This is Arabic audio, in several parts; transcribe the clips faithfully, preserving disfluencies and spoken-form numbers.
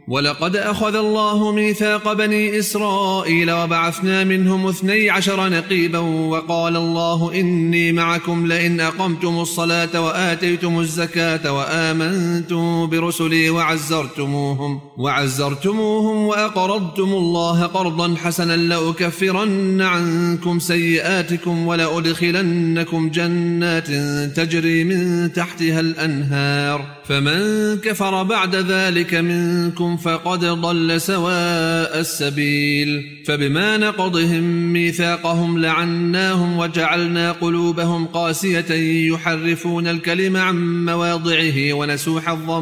ولقد أخذ الله ميثاق بني إسرائيل وبعثنا منهم اثني عشر نقيبا وقال الله إني معكم لئن أقمتم الصلاة وآتيتم الزكاة وآمنتم برسلي وعزرتموهم, وعزرتموهم وأقرضتم الله قرضا حسنا لأكفرن عنكم سيئاتكم ولأدخلنكم جنات تجري من تحتها الأنهار فمن كفر بعد ذلك منكم فقد ضل سواء السبيل. فبما نقضهم ميثاقهم لعناهم وجعلنا قلوبهم قاسية يحرفون الكلم عن مواضعه ونسوا حظا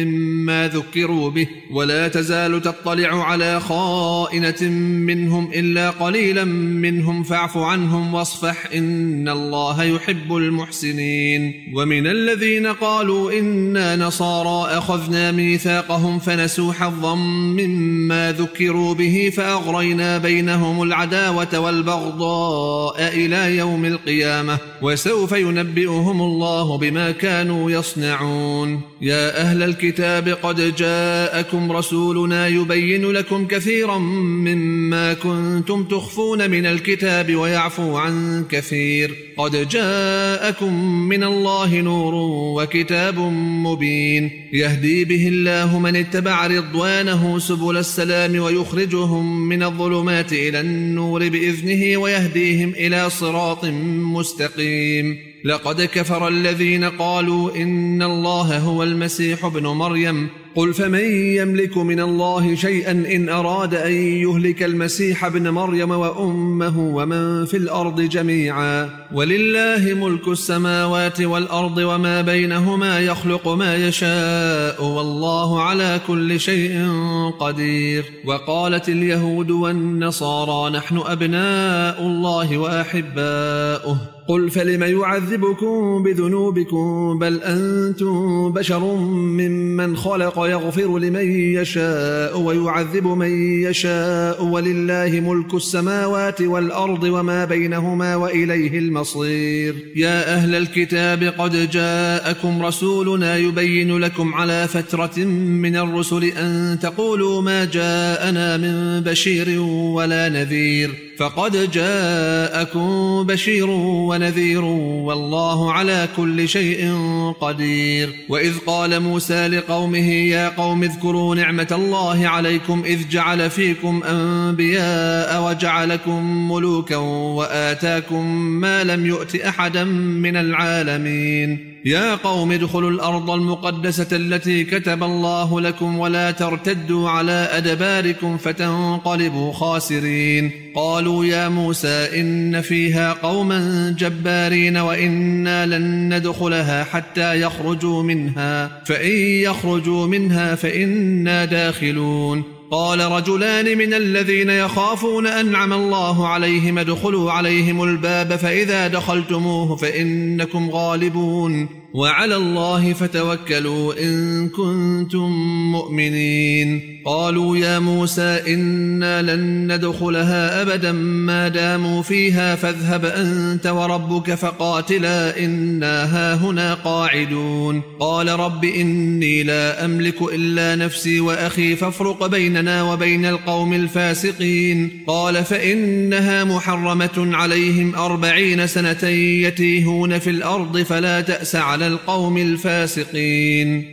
مما ذكروا به ولا تزال تطلع على خائنة منهم إلا قليلا منهم فاعف عنهم واصفح إن الله يحب المحسنين. ومن الذين قالوا إنا نصارى أخذنا ميثاقهم فنسوا حظا مما ذكروا به فأغرينا بينهم العداوة والبغضاء إلى يوم القيامة وسوف ينبئهم الله بما كانوا يصنعون. يا أهل الكتاب قد جاءكم رسولنا يبين لكم كثيرا مما كنتم تخفون من الكتاب ويعفو عن كثير قد جاءكم من الله نور وكتاب مبين يهدي به الله من اتبع رضوانه سبل السلام ويخرجهم من الظلمات إلى النور بإذنه ويهديهم إلى صراط مستقيم. لقد كفر الذين قالوا إن الله هو المسيح ابن مريم قل فمن يملك من الله شيئا إن أراد أن يهلك المسيح ابن مريم وأمه ومن في الأرض جميعا ولله ملك السماوات والأرض وما بينهما يخلق ما يشاء والله على كل شيء قدير. وقالت اليهود والنصارى نحن أبناء الله وأحباؤه قل فلم يعذبكم بذنوبكم بل أنتم بشر ممن خلق يغفر لمن يشاء ويعذب من يشاء ولله ملك السماوات والأرض وما بينهما وإليه المصير. يا أهل الكتاب قد جاءكم رسولنا يبين لكم على فترة من الرسل أن تقولوا ما جاءنا من بشير ولا نذير فقد جاءكم بشير ونذير والله على كل شيء قدير. وإذ قال موسى لقومه يا قوم اذكروا نعمة الله عليكم إذ جعل فيكم أنبياء وجعلكم ملوكا وآتاكم ما لم يؤت أحدا من العالمين. يا قوم ادخلوا الأرض المقدسة التي كتب الله لكم ولا ترتدوا على أدباركم فتنقلبوا خاسرين. قالوا يا موسى إن فيها قوما جبارين وإنا لن ندخلها حتى يخرجوا منها فإن يخرجوا منها فإنا داخلون. قال رجلان من الذين يخافون أنعم الله عليهم ادخلوا عليهم الباب فإذا دخلتموه فإنكم غالبون وعلى الله فتوكلوا إن كنتم مؤمنين. قالوا يا موسى إنا لن ندخلها أبدا ما داموا فيها فاذهب أنت وربك فقاتلا إنا هاهنا قاعدون. قال رب إني لا أملك إلا نفسي وأخي فافرق بيننا وبين القوم الفاسقين. قال فإنها محرمة عليهم أربعين سنة يتيهون في الأرض فلا تأس على القوم الفاسقين.